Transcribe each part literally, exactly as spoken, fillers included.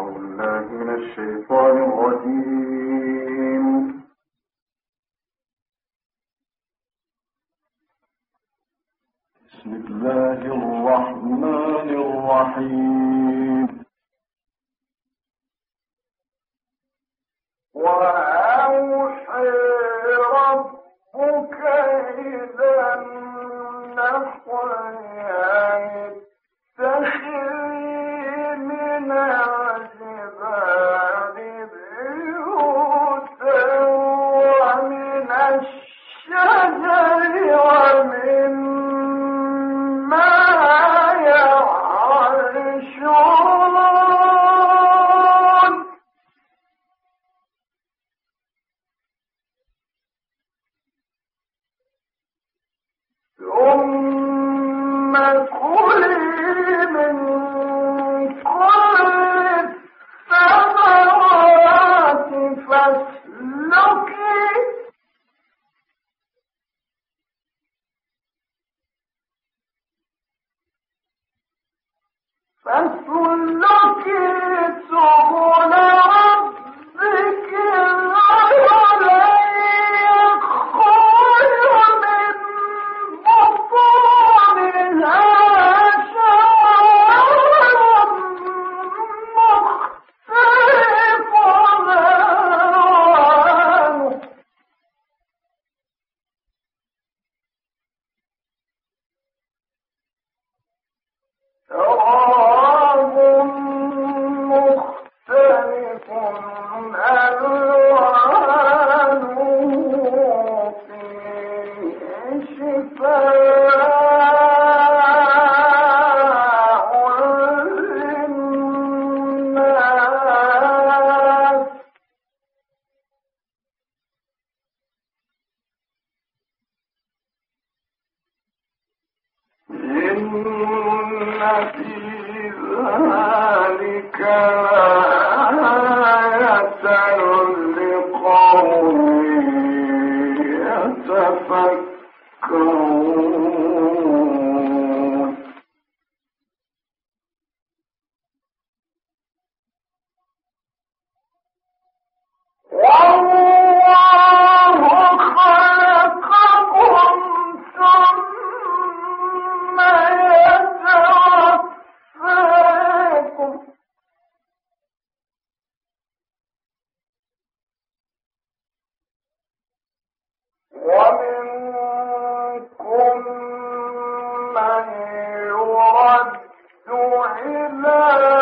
الشيطان الرجيم. بسم الله الرحمن الرحيم. وأوحى ربك إلى النحل أن اتخذي من الجبال بيوتا ومن الشجر ومما يعرشون ثم كلي من كل الثمرات فاسلكي فاسلكي سبل ربك ذللا يخرج من بطونها شراب مختلف ألوانه شراب مختلف ألوانه فيه شفاء للناس إن في ذلك لآية لقوم يتفكرون. والله خلقكم ثم يتوفاكم ومنكم من يرد إلى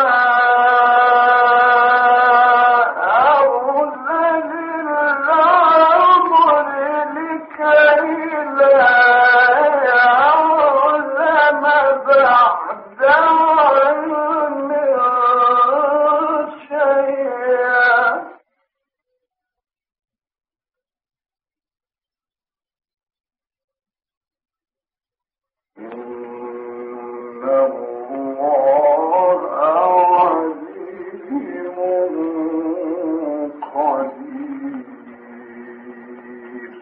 أرذل العمر لكي لا يعلم بعد علم شيئا إن الله عليم قدير.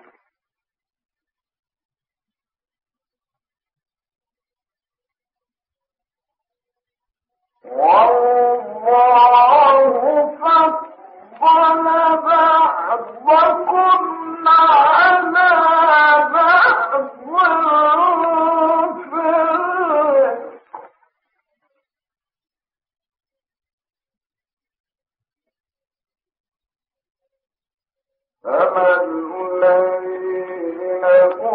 والله فضل بعضكم على بعض في الرزق فما الذين